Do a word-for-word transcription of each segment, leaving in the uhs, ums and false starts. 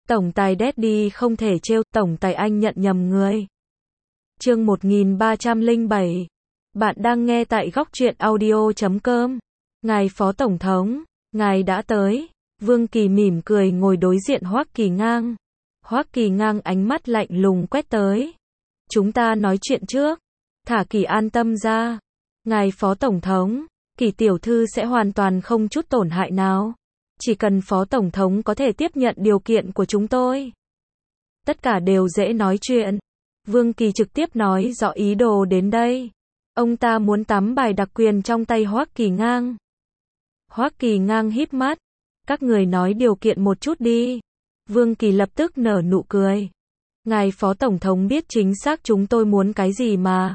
Tổng tài Daddy không thể trêu, tổng tài anh nhận nhầm người. Chương một nghìn ba trăm lẻ bảy. Bạn đang nghe tại góc truyện audio chấm com. Ngài Phó Tổng thống, ngài đã tới. Vương Kỳ mỉm cười ngồi đối diện Hoắc Kỳ Ngang. Hoắc Kỳ Ngang ánh mắt lạnh lùng quét tới. Chúng ta nói chuyện trước. Thả Kỳ an tâm ra. Ngài Phó Tổng thống, Kỳ tiểu thư sẽ hoàn toàn không chút tổn hại nào. Chỉ cần Phó Tổng thống có thể tiếp nhận điều kiện của chúng tôi. Tất cả đều dễ nói chuyện. Vương Kỳ trực tiếp nói rõ ý đồ đến đây. Ông ta muốn tắm bài đặc quyền trong tay Hoắc Kỳ Ngang. Hoắc Kỳ Ngang híp mắt. Các người nói điều kiện một chút đi. Vương Kỳ lập tức nở nụ cười. Ngài Phó Tổng thống biết chính xác chúng tôi muốn cái gì mà.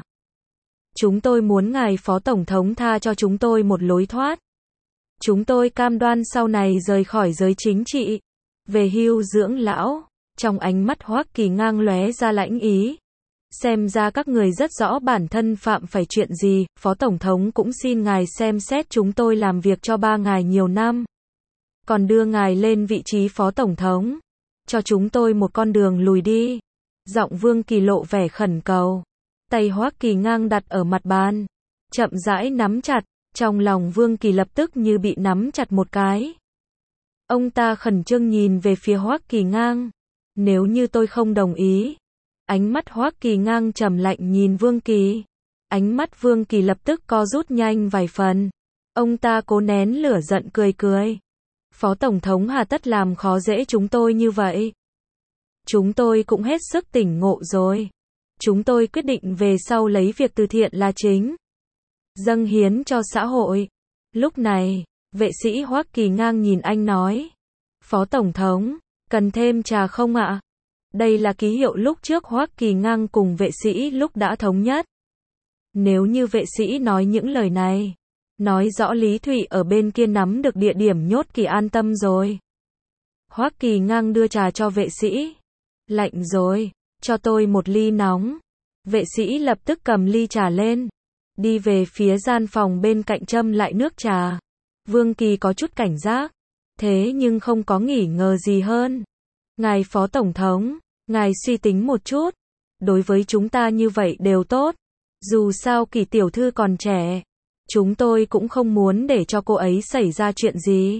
Chúng tôi muốn ngài Phó Tổng thống tha cho chúng tôi một lối thoát. Chúng tôi cam đoan sau này rời khỏi giới chính trị, về hưu dưỡng lão. Trong ánh mắt Hoắc Kỳ Ngang lóe ra lãnh ý. Xem ra các người rất rõ bản thân phạm phải chuyện gì. Phó Tổng thống cũng xin ngài xem xét chúng tôi làm việc cho ba ngài nhiều năm, còn đưa ngài lên vị trí Phó Tổng thống. Cho chúng tôi một con đường lùi đi. Giọng Vương Kỳ lộ vẻ khẩn cầu. Tay Hoắc Kỳ Ngang đặt ở mặt bàn, chậm rãi nắm chặt. Trong lòng Vương Kỳ lập tức như bị nắm chặt một cái. Ông ta khẩn trương nhìn về phía Hoắc Kỳ Ngang. Nếu như tôi không đồng ý. Ánh mắt Hoắc Kỳ Ngang trầm lạnh nhìn Vương Kỳ. Ánh mắt Vương Kỳ lập tức co rút nhanh vài phần. Ông ta cố nén lửa giận cười cười. Phó Tổng thống hà tất làm khó dễ chúng tôi như vậy. Chúng tôi cũng hết sức tỉnh ngộ rồi. Chúng tôi quyết định về sau lấy việc từ thiện là chính. Dâng hiến cho xã hội. Lúc này, vệ sĩ Hoắc Kỳ Ngang nhìn anh nói. Phó Tổng thống, cần thêm trà không ạ? Đây là ký hiệu lúc trước Hoắc Kỳ Ngang cùng vệ sĩ lúc đã thống nhất. Nếu như vệ sĩ nói những lời này, nói rõ Lý Thụy ở bên kia nắm được địa điểm nhốt Kỳ an tâm rồi. Hoắc Kỳ Ngang đưa trà cho vệ sĩ. Lạnh rồi, cho tôi một ly nóng. Vệ sĩ lập tức cầm ly trà lên. Đi về phía gian phòng bên cạnh châm lại nước trà. Vương Kỳ có chút cảnh giác. Thế nhưng không có nghỉ ngờ gì hơn. Ngài Phó Tổng thống, ngài suy tính một chút. Đối với chúng ta như vậy đều tốt. Dù sao Kỳ tiểu thư còn trẻ. Chúng tôi cũng không muốn để cho cô ấy xảy ra chuyện gì.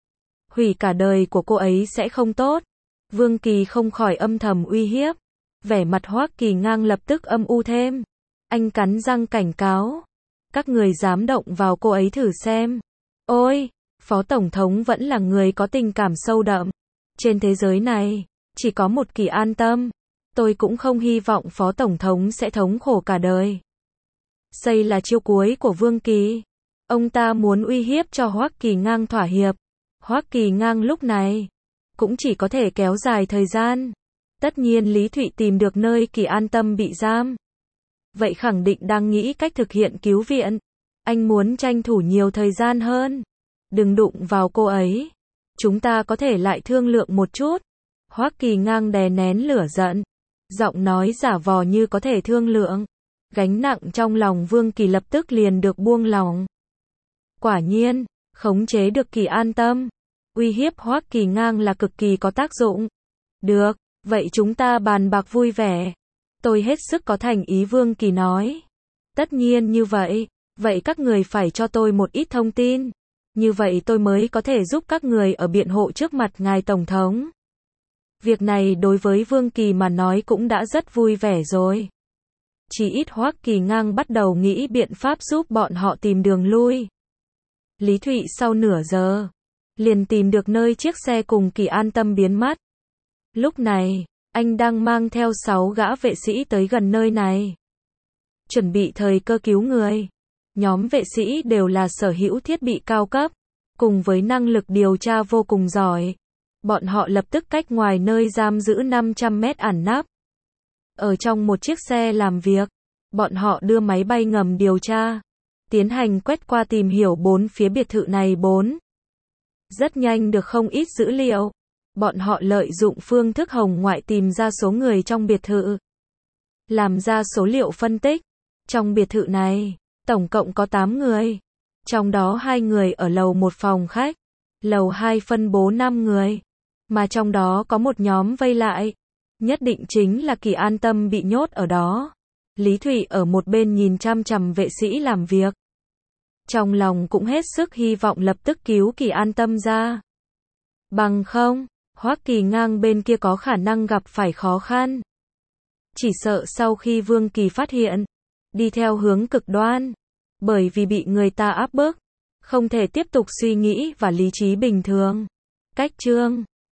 Hủy cả đời của cô ấy sẽ không tốt. Vương Kỳ không khỏi âm thầm uy hiếp. Vẻ mặt Hoắc Kỳ Ngang lập tức âm u thêm. Anh cắn răng cảnh cáo. Các người dám động vào cô ấy thử xem. Ôi, Phó Tổng thống vẫn là người có tình cảm sâu đậm. Trên thế giới này, chỉ có một Kỳ an tâm. Tôi cũng không hy vọng Phó Tổng thống sẽ thống khổ cả đời. Đây là chiêu cuối của Vương Kỳ. Ông ta muốn uy hiếp cho Hoắc Kỳ Ngang thỏa hiệp. Hoắc Kỳ Ngang lúc này cũng chỉ có thể kéo dài thời gian. Tất nhiên Lý Thụy tìm được nơi Kỳ an tâm bị giam. Vậy khẳng định đang nghĩ cách thực hiện cứu viện. Anh muốn tranh thủ nhiều thời gian hơn. Đừng đụng vào cô ấy. Chúng ta có thể lại thương lượng một chút. Hoắc Kỳ Ngang đè nén lửa giận. Giọng nói giả vờ như có thể thương lượng. Gánh nặng trong lòng Vương Kỳ lập tức liền được buông lỏng. Quả nhiên, khống chế được Kỳ an tâm. Uy hiếp Hoắc Kỳ Ngang là cực kỳ có tác dụng. Được, vậy chúng ta bàn bạc vui vẻ. Tôi hết sức có thành ý Vương Kỳ nói. Tất nhiên như vậy, vậy các người phải cho tôi một ít thông tin. Như vậy tôi mới có thể giúp các người ở biện hộ trước mặt ngài Tổng thống. Việc này đối với Vương Kỳ mà nói cũng đã rất vui vẻ rồi. Chỉ ít Hoắc Kỳ Ngang bắt đầu nghĩ biện pháp giúp bọn họ tìm đường lui. Lý Thụy sau nửa giờ, liền tìm được nơi chiếc xe cùng Kỳ an tâm biến mất. Lúc này, anh đang mang theo sáu gã vệ sĩ tới gần nơi này. Chuẩn bị thời cơ cứu người. Nhóm vệ sĩ đều là sở hữu thiết bị cao cấp, cùng với năng lực điều tra vô cùng giỏi. Bọn họ lập tức cách ngoài nơi giam giữ năm trăm mét ẩn nấp. Ở trong một chiếc xe làm việc, bọn họ đưa máy bay ngầm điều tra, tiến hành quét qua tìm hiểu bốn phía biệt thự này bốn. Rất nhanh được không ít dữ liệu. Bọn họ lợi dụng phương thức hồng ngoại tìm ra số người trong biệt thự. Làm ra số liệu phân tích. Trong biệt thự này, tổng cộng có tám người. Trong đó hai người ở lầu một phòng khách. Lầu hai phân bố năm người. mà trong đó có một nhóm vây lại. Nhất định chính là Kỳ An Tâm bị nhốt ở đó. Lý Thụy ở một bên nhìn chăm chằm vệ sĩ làm việc. Trong lòng cũng hết sức hy vọng lập tức cứu Kỳ An Tâm ra. Bằng không, Hoắc Kỳ Ngang bên kia có khả năng gặp phải khó khăn. Chỉ sợ sau khi Vương Kỳ phát hiện, đi theo hướng cực đoan, bởi vì bị người ta áp bức, không thể tiếp tục suy nghĩ và lý trí bình thường. Cách chương